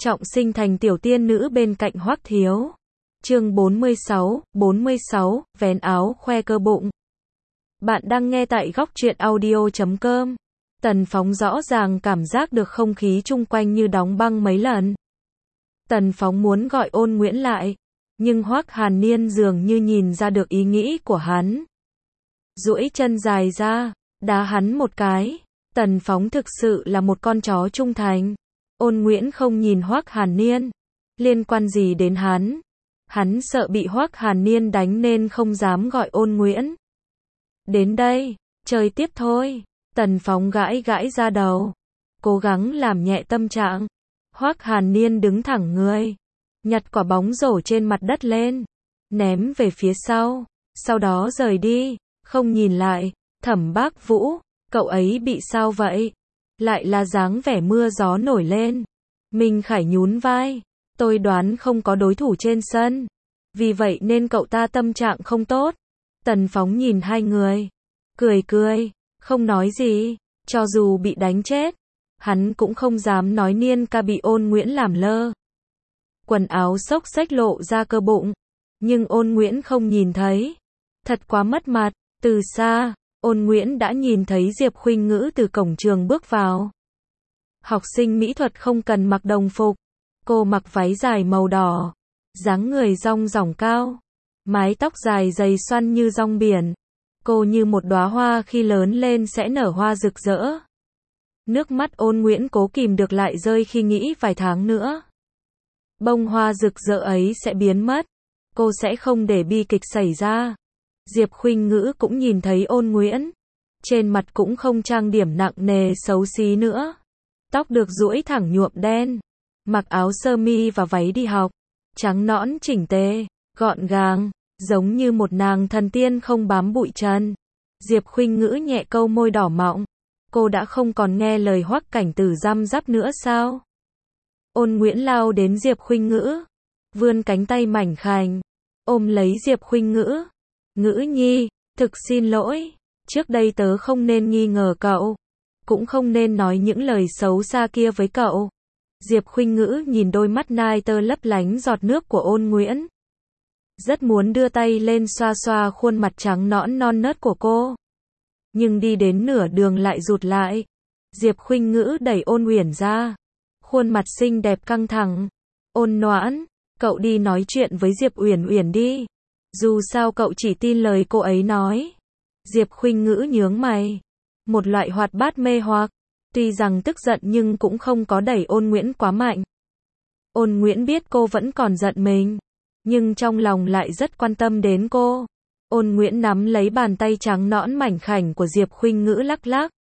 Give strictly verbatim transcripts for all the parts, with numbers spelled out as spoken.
trọng sinh thành tiểu tiên nữ bên cạnh Hoắc Thiếu. Chương bốn mươi sáu, bốn mươi sáu, vén áo khoe cơ bụng. Bạn đang nghe tại góc truyện audio chấm com. Tần Phóng rõ ràng cảm giác được không khí chung quanh như đóng băng mấy lần. Tần Phóng muốn gọi Ôn Nguyễn lại, nhưng Hoắc Hàn Niên dường như nhìn ra được ý nghĩ của hắn. Duỗi chân dài ra, đá hắn một cái. Tần Phóng thực sự là một con chó trung thành. Ôn Nguyễn không nhìn Hoắc Hàn Niên. Liên quan gì đến hắn? Hắn sợ bị Hoắc Hàn Niên đánh nên không dám gọi Ôn Nguyễn. Đến đây, chơi tiếp thôi. Tần Phóng gãi gãi ra đầu, cố gắng làm nhẹ tâm trạng. Hoắc Hàn Niên đứng thẳng người, nhặt quả bóng rổ trên mặt đất lên, ném về phía sau, sau đó rời đi, không nhìn lại. Thẩm Bác Vũ, cậu ấy bị sao vậy? Lại là dáng vẻ mưa gió nổi lên. Minh Khải nhún vai, tôi đoán không có đối thủ trên sân, vì vậy nên cậu ta tâm trạng không tốt. Tần Phóng nhìn hai người, cười cười, không nói gì. Cho dù bị đánh chết, hắn cũng không dám nói Niên ca bị Ôn Nguyễn làm lơ. Quần áo xốc xếch lộ ra cơ bụng, nhưng Ôn Nguyễn không nhìn thấy. Thật quá mất mặt. Từ xa, Ôn Nguyễn đã nhìn thấy Diệp Khuynh Ngữ từ cổng trường bước vào. Học sinh mỹ thuật không cần mặc đồng phục. Cô mặc váy dài màu đỏ, dáng người dong dỏng cao, mái tóc dài dày xoăn như rong biển. Cô như một đóa hoa khi lớn lên sẽ nở hoa rực rỡ. Nước mắt Ôn Nguyễn cố kìm được lại rơi khi nghĩ vài tháng nữa, bông hoa rực rỡ ấy sẽ biến mất. Cô sẽ không để bi kịch xảy ra. Diệp Khuynh Ngữ cũng nhìn thấy Ôn Nguyễn. Trên mặt cũng không trang điểm nặng nề xấu xí nữa. Tóc được duỗi thẳng nhuộm đen. Mặc áo sơ mi và váy đi học. Trắng nõn chỉnh tề, gọn gàng, giống như một nàng thần tiên không bám bụi trần. Diệp Khuynh Ngữ nhẹ câu môi đỏ mọng. Cô đã không còn nghe lời Hoắc Cảnh Tử răm rắp nữa sao? Ôn Nguyễn lao đến Diệp Khuynh Ngữ, vươn cánh tay mảnh khảnh, ôm lấy Diệp Khuynh Ngữ. Ngữ nhi, thực xin lỗi, trước đây tớ không nên nghi ngờ cậu, cũng không nên nói những lời xấu xa kia với cậu. Diệp Khuynh Ngữ nhìn đôi mắt nai tơ lấp lánh giọt nước của Ôn Nguyễn, rất muốn đưa tay lên xoa xoa khuôn mặt trắng nõn non nớt của cô, nhưng đi đến nửa đường lại rụt lại. Diệp Khuynh Ngữ đẩy Ôn Uyển ra, khuôn mặt xinh đẹp căng thẳng. Ôn Noãn, cậu đi nói chuyện với Diệp Uyển Uyển đi. Dù sao cậu chỉ tin lời cô ấy nói. Diệp Khuynh Ngữ nhướng mày, một loại hoạt bát mê hoặc. Tuy rằng tức giận nhưng cũng không có đẩy Ôn Nguyễn quá mạnh. Ôn Nguyễn biết cô vẫn còn giận mình, nhưng trong lòng lại rất quan tâm đến cô. Ôn Nguyễn nắm lấy bàn tay trắng nõn mảnh khảnh của Diệp Khuynh Ngữ lắc lắc.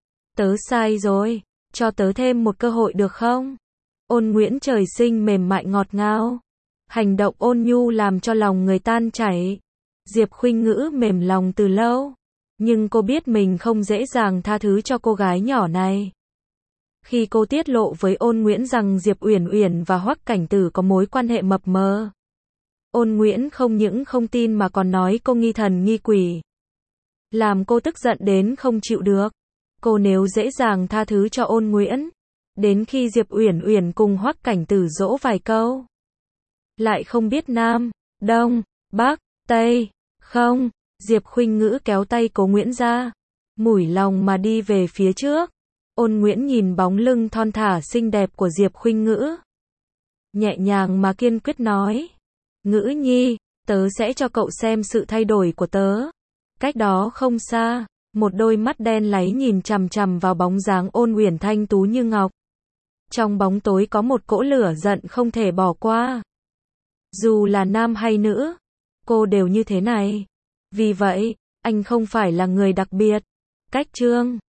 Tớ sai rồi, cho tớ thêm một cơ hội được không? Ôn Nguyễn trời sinh mềm mại ngọt ngào, hành động ôn nhu làm cho lòng người tan chảy. Diệp Khuynh Ngữ mềm lòng từ lâu, nhưng cô biết mình không dễ dàng tha thứ cho cô gái nhỏ này. Khi cô tiết lộ với Ôn Nguyễn rằng Diệp Uyển Uyển và Hoắc Cảnh Tử có mối quan hệ mập mờ, Ôn Nguyễn không những không tin mà còn nói cô nghi thần nghi quỷ, làm cô tức giận đến không chịu được. Cô nếu dễ dàng tha thứ cho Ôn Nguyễn, đến khi Diệp Uyển Uyển cùng Hoắc Cảnh Tử dỗ vài câu, lại không biết Nam, Đông, Bắc, Tây, không. Diệp Khuynh Ngữ kéo tay Cố Nguyễn ra, mủi lòng mà đi về phía trước. Ôn Nguyễn nhìn bóng lưng thon thả xinh đẹp của Diệp Khuynh Ngữ, nhẹ nhàng mà kiên quyết nói, Ngữ nhi, tớ sẽ cho cậu xem sự thay đổi của tớ. Cách đó không xa, một đôi mắt đen láy nhìn chằm chằm vào bóng dáng Ôn Uyển thanh tú như ngọc. Trong bóng tối có một cỗ lửa giận không thể bỏ qua. Dù là nam hay nữ, cô đều như thế này. Vì vậy, anh không phải là người đặc biệt. Cách chương